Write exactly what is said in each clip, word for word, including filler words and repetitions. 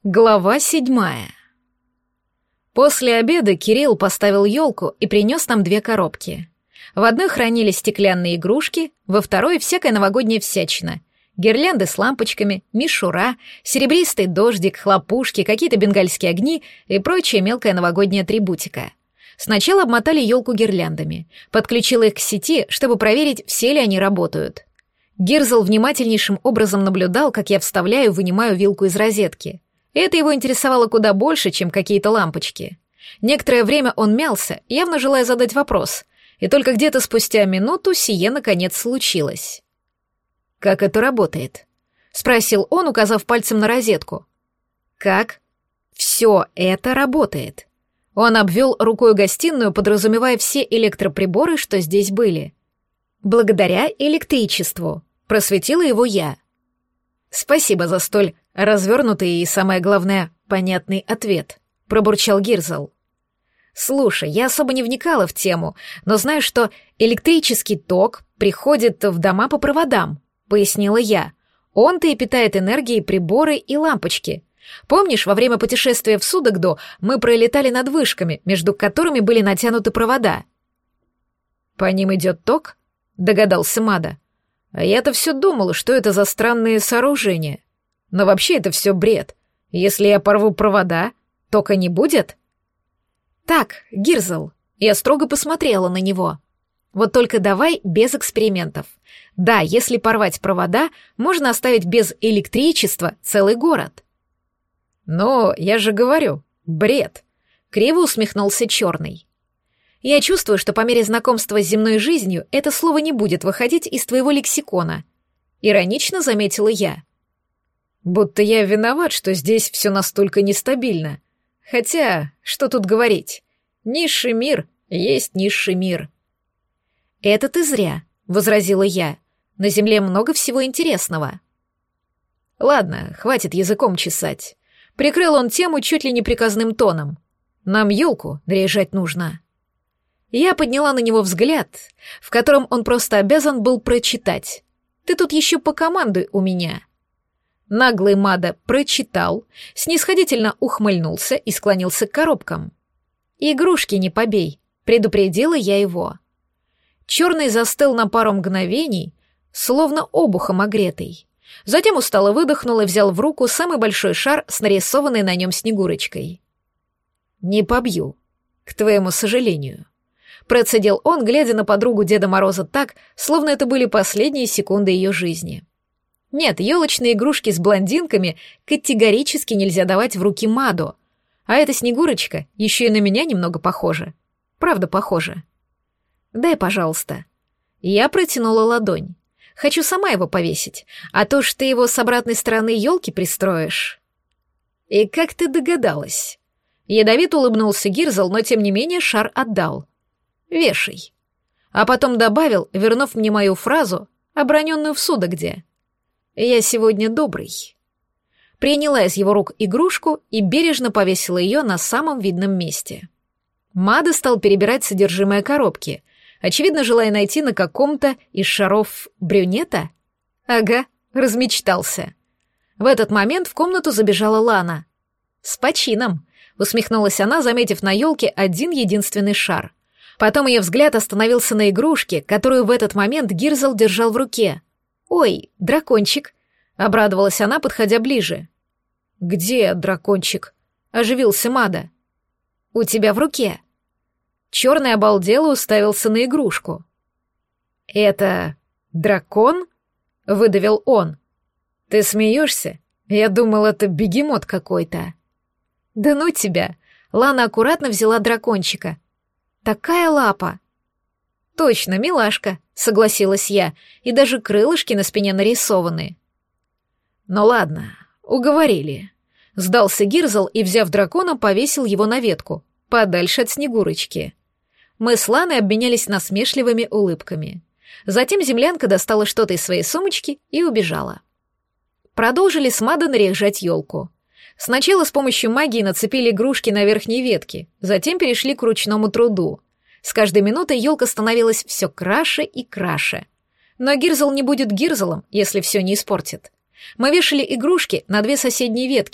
Глава седьмая. После обеда Кирилл поставил елку и принес нам две коробки. В одной хранились стеклянные игрушки, во второй — всякая новогодняя всячина. Гирлянды с лампочками, мишура, серебристый дождик, хлопушки, какие-то бенгальские огни и прочая мелкая новогодняя атрибутика. Сначала обмотали елку гирляндами, подключила их к сети, чтобы проверить, все ли они работают. Гирзл внимательнейшим образом наблюдал, как я вставляю и вынимаю вилку из розетки. Это его интересовало куда больше, чем какие-то лампочки. Некоторое время он мялся, явно желая задать вопрос, и только где-то спустя минуту сие наконец случилось. «Как это работает?» — спросил он, указав пальцем на розетку. «Как все это работает?» Он обвел рукой гостиную, подразумевая все электроприборы, что здесь были. «Благодаря электричеству», — просветила его я. «Спасибо за столь развернутый и, самое главное, понятный ответ», — пробурчал Гирзл. «Слушай, я особо не вникала в тему, но знаю, что электрический ток приходит в дома по проводам», — пояснила я. «Он-то и питает энергией приборы и лампочки. Помнишь, во время путешествия в Судогду мы пролетали над вышками, между которыми были натянуты провода?» «По ним идет ток?» — догадался Мада. «А я-то все думала, что это за странные сооружения. Но вообще это все бред. Если я порву провода, тока не будет?» «Так, Гирзл», я строго посмотрела на него. «Вот только давай без экспериментов. Да, если порвать провода, можно оставить без электричества целый город». «Но я же говорю, бред», — криво усмехнулся Черный. «Я чувствую, что по мере знакомства с земной жизнью это слово не будет выходить из твоего лексикона», — иронично заметила я. «Будто я виноват, что здесь все настолько нестабильно. Хотя, что тут говорить? Низший мир есть низший мир». «Это ты зря», — возразила я. «На Земле много всего интересного». «Ладно, хватит языком чесать». Прикрыл он тему чуть ли не приказным тоном. «Нам елку наряжать нужно». Я подняла на него взгляд, в котором он просто обязан был прочитать. «Ты тут еще покомандуй у меня». Наглый Мада прочитал, снисходительно ухмыльнулся и склонился к коробкам. «Игрушки не побей», — предупредила я его. Черный застыл на пару мгновений, словно обухом огретый. Затем устало выдохнул и взял в руку самый большой шар с нарисованной на нем снегурочкой. «Не побью, к твоему сожалению», — процедил он, глядя на подругу Деда Мороза так, словно это были последние секунды ее жизни. Нет, елочные игрушки с блондинками категорически нельзя давать в руки Маду, а эта снегурочка еще и на меня немного похожа. Правда, похожа. «Дай, пожалуйста». Я протянула ладонь. Хочу сама его повесить, а то ж ты его с обратной стороны елки пристроишь. И как ты догадалась? Ядовито улыбнулся Гирзл, но тем не менее шар отдал. Вешай. А потом добавил, вернув мне мою фразу, оброненную в Судогде. Я сегодня добрый. Приняла из его рук игрушку и бережно повесила ее на самом видном месте. Мада стал перебирать содержимое коробки, очевидно, желая найти на каком-то из шаров брюнета. Ага, размечтался. В этот момент в комнату забежала Лана. «С почином», — усмехнулась она, заметив на елке один единственный шар. Потом ее взгляд остановился на игрушке, которую в этот момент Гирзл держал в руке. «Ой, дракончик», — обрадовалась она, подходя ближе. «Где дракончик?» — оживился Мада. «У тебя в руке». Черный обалдело уставился на игрушку. «Это дракон?» — выдавил он. «Ты смеешься? Я думал, это бегемот какой-то». «Да ну тебя!» — Лана аккуратно взяла дракончика. «Такая лапа!» «Точно, милашка», — согласилась я, и даже крылышки на спине нарисованы. «Ну ладно, уговорили». Сдался Гирзл и, взяв дракона, повесил его на ветку, подальше от Снегурочки. Мы с Ланой обменялись насмешливыми улыбками. Затем землянка достала что-то из своей сумочки и убежала. Продолжили с Мадой наряжать елку. Сначала с помощью магии нацепили игрушки на верхней ветке, затем перешли к ручному труду. С каждой минутой елка становилась все краше и краше. Но Гирзл не будет Гирзлом, если все не испортит. Мы вешали игрушки на две соседние ветки.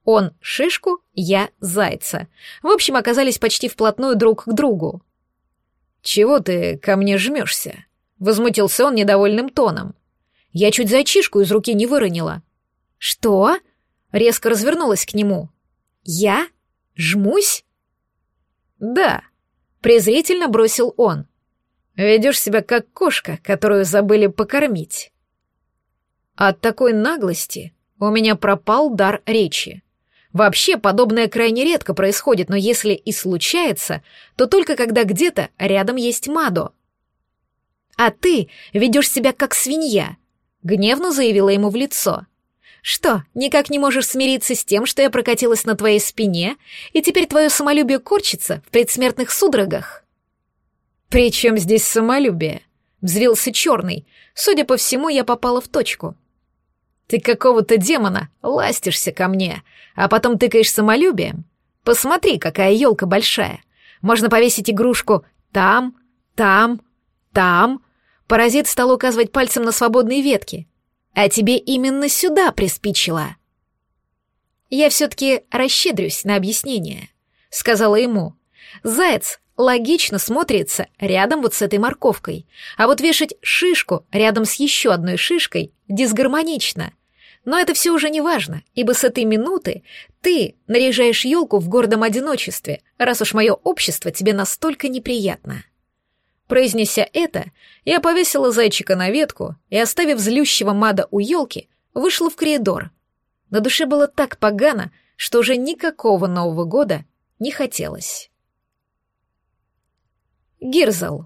Он — шишку, я — зайца. В общем, оказались почти вплотную друг к другу. «Чего ты ко мне жмешься?» — возмутился он недовольным тоном. Я чуть зайчишку из руки не выронила. «Что?» — резко развернулась к нему. «Я? Жмусь?» «Да», — презрительно бросил он. «Ведешь себя как кошка, которую забыли покормить». От такой наглости у меня пропал дар речи. Вообще, подобное крайне редко происходит, но если и случается, то только когда где-то рядом есть Мадо. «А ты ведешь себя как свинья», — гневно заявила ему в лицо. «Что, никак не можешь смириться с тем, что я прокатилась на твоей спине, и теперь твое самолюбие корчится в предсмертных судорогах?» «При чем здесь самолюбие?» — взвился черный. Судя по всему, я попала в точку. «Ты какого-то демона ластишься ко мне, а потом тыкаешь самолюбием? Посмотри, какая елка большая. Можно повесить игрушку там, там, там». Паразит стал указывать пальцем на свободные ветки. «А тебе именно сюда приспичило». «Я все-таки расщедрюсь на объяснение», — сказала ему. «Заяц логично смотрится рядом вот с этой морковкой, а вот вешать шишку рядом с еще одной шишкой дисгармонично. Но это все уже не важно, ибо с этой минуты ты наряжаешь елку в гордом одиночестве, раз уж мое общество тебе настолько неприятно». Произнеся это, я повесила зайчика на ветку и, оставив злющего Мада у елки, вышла в коридор. На душе было так погано, что уже никакого Нового года не хотелось. Гирзл.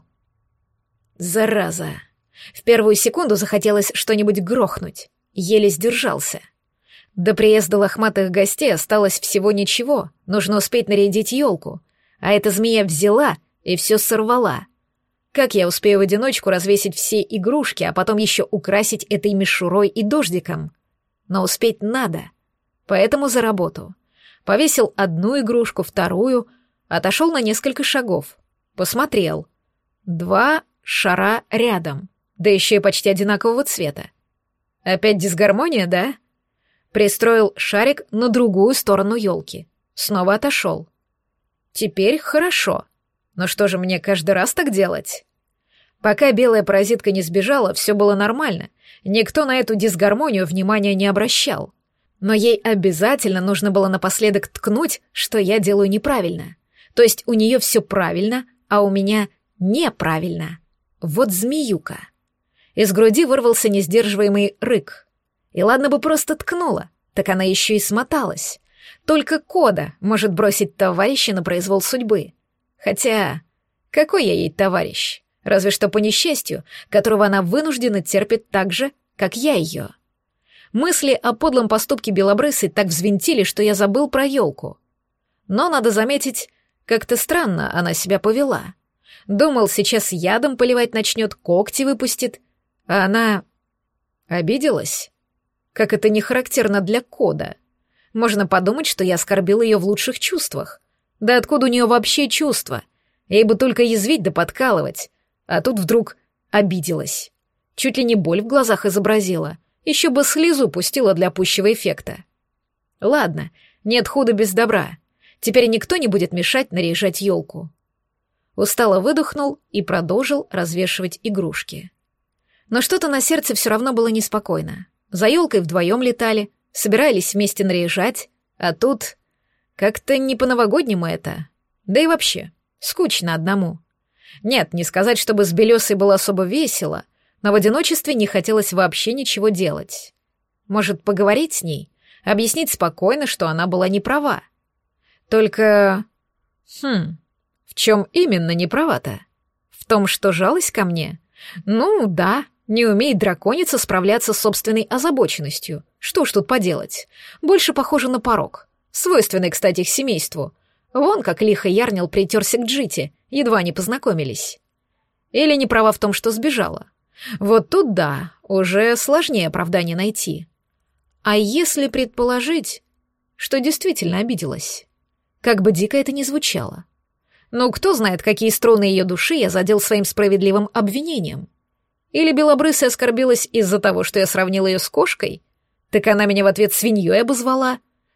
Зараза. В первую секунду захотелось что-нибудь грохнуть. Еле сдержался. До приезда лохматых гостей осталось всего ничего, нужно успеть нарядить елку. А эта змея взяла и все сорвала. Как я успею в одиночку развесить все игрушки, а потом еще украсить этой мишурой и дождиком? Но успеть надо. Поэтому за работу. Повесил одну игрушку, вторую, отошел на несколько шагов. Посмотрел. Два шара рядом, да еще и почти одинакового цвета. Опять дисгармония, да? Пристроил шарик на другую сторону елки. Снова отошел. Теперь хорошо. Но что же мне каждый раз так делать? Пока белая паразитка не сбежала, все было нормально. Никто на эту дисгармонию внимания не обращал. Но ей обязательно нужно было напоследок ткнуть, что я делаю неправильно. То есть у нее все правильно, а у меня неправильно. Вот змеюка. Из груди вырвался несдерживаемый рык. И ладно бы просто ткнула, так она еще и смоталась. Только Кода может бросить товарища на произвол судьбы. Хотя, какой я ей товарищ? Разве что по несчастью, которого она вынуждена терпеть так же, как я ее. Мысли о подлом поступке белобрысой так взвинтили, что я забыл про елку. Но, надо заметить, как-то странно она себя повела. Думал, сейчас ядом поливать начнет, когти выпустит, а она обиделась. Как это не характерно для Кода. Можно подумать, что я оскорбил ее в лучших чувствах. Да откуда у нее вообще чувства? Ей бы только язвить да подкалывать. А тут вдруг обиделась. Чуть ли не боль в глазах изобразила. Еще бы слезу пустила для пущего эффекта. Ладно, нет худа без добра. Теперь никто не будет мешать наряжать елку. Устало выдохнул и продолжил развешивать игрушки. Но что-то на сердце все равно было неспокойно. За елкой вдвоем летали, собирались вместе наряжать, а тут как-то не по-новогоднему это. Да и вообще, скучно одному. Нет, не сказать, чтобы с Белесой было особо весело, но в одиночестве не хотелось вообще ничего делать. Может, поговорить с ней, объяснить спокойно, что она была не права. Только... Хм... В чем именно не права-то? В том, что жалость ко мне? Ну, да, не умеет драконица справляться с собственной озабоченностью. Что ж тут поделать? Больше похоже на порок. Свойственный, кстати, их семейству. Вон как лихо Ярнил притерся к Джите, едва не познакомились. Или не права в том, что сбежала. Вот тут да, уже сложнее оправдание найти. А если предположить, что действительно обиделась? Как бы дико это ни звучало. Ну, кто знает, какие струны ее души я задел своим справедливым обвинением. Или белобрысая оскорбилась из-за того, что я сравнил ее с кошкой? Так она меня в ответ свиньей обозвала.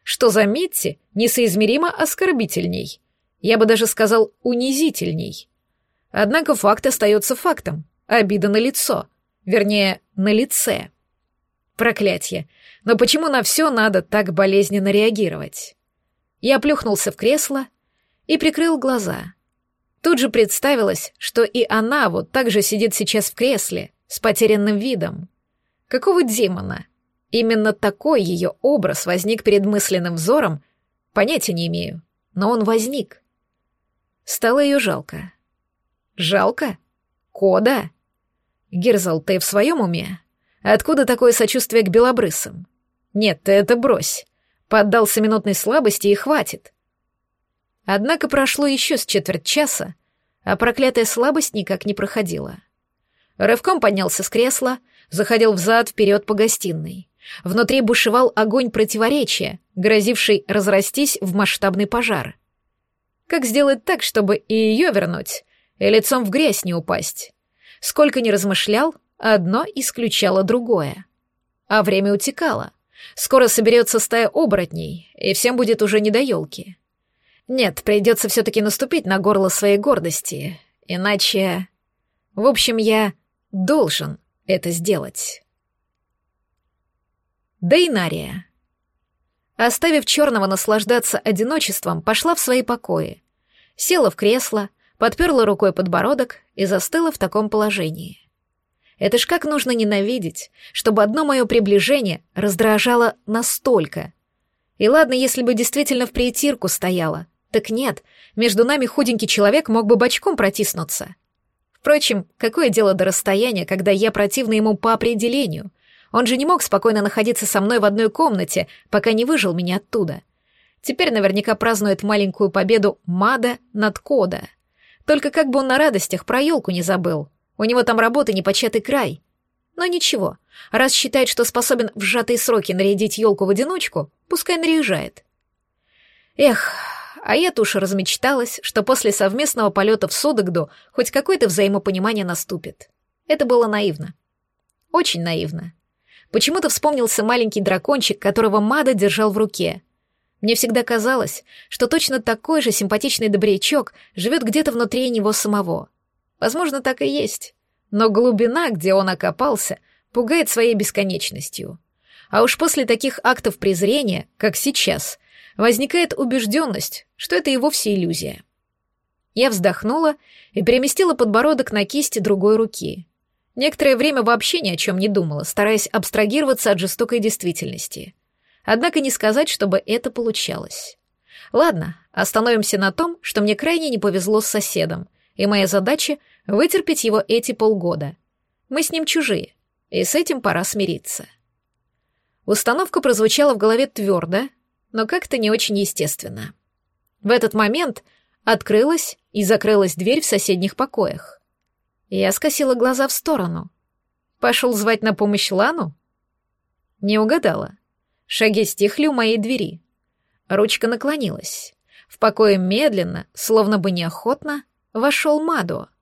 что, заметьте, несоизмеримо оскорбительней. Я бы даже сказал, унизительней. Однако факт остается фактом. Обида на лицо. Вернее, на лице. Проклятье. Но почему на все надо так болезненно реагировать? Я плюхнулся в кресло и прикрыл глаза. Тут же представилось, что и она вот так же сидит сейчас в кресле, с потерянным видом. Какого демона? Именно такой ее образ возник перед мысленным взором, понятия не имею, но он возник. Стало ее жалко. Жалко? Кода? Гирзал, ты в своем уме? Откуда такое сочувствие к белобрысым? Нет, ты это брось. Поддался минутной слабости и хватит. Однако прошло еще с четверть часа, а проклятая слабость никак не проходила. Рывком поднялся с кресла, заходил взад-вперед по гостиной. Внутри бушевал огонь противоречия, грозивший разрастись в масштабный пожар. Как сделать так, чтобы и ее вернуть, и лицом в грязь не упасть? Сколько ни размышлял, одно исключало другое. А время утекало. Скоро соберется стая оборотней, и всем будет уже не до елки. Нет, придется все-таки наступить на горло своей гордости, иначе... В общем, я должен это сделать. Дейнария. Оставив черного наслаждаться одиночеством, пошла в свои покои. Села в кресло, подперла рукой подбородок и застыла в таком положении. Это ж как нужно ненавидеть, чтобы одно мое приближение раздражало настолько. И ладно, если бы действительно в притирку стояла. Так нет, между нами худенький человек мог бы бочком протиснуться. Впрочем, какое дело до расстояния, когда я противна ему по определению? Он же не мог спокойно находиться со мной в одной комнате, пока не выжил меня оттуда. Теперь наверняка празднует маленькую победу Мада над Кода. Только как бы он на радостях про елку не забыл. У него там работы непочатый край. Но ничего, раз считает, что способен в сжатые сроки нарядить елку в одиночку, пускай наряжает. Эх, а я-то уж размечталась, что после совместного полета в Содогду хоть какое-то взаимопонимание наступит. Это было наивно. Очень наивно. Почему-то вспомнился маленький дракончик, которого Мада держал в руке. Мне всегда казалось, что точно такой же симпатичный добрячок живет где-то внутри него самого. Возможно, так и есть. Но глубина, где он окопался, пугает своей бесконечностью. А уж после таких актов презрения, как сейчас, возникает убежденность, что это и вовсе иллюзия. Я вздохнула и переместила подбородок на кисти другой руки. Некоторое время вообще ни о чем не думала, стараясь абстрагироваться от жестокой действительности. Однако не сказать, чтобы это получалось. Ладно, остановимся на том, что мне крайне не повезло с соседом, и моя задача — вытерпеть его эти полгода. Мы с ним чужие, и с этим пора смириться. Установка прозвучала в голове твердо, но как-то не очень естественно. В этот момент открылась и закрылась дверь в соседних покоях. Я скосила глаза в сторону. Пошел звать на помощь Лану? Не угадала. Шаги стихли у моей двери. Ручка наклонилась. В покое медленно, словно бы неохотно, вошел Мадо.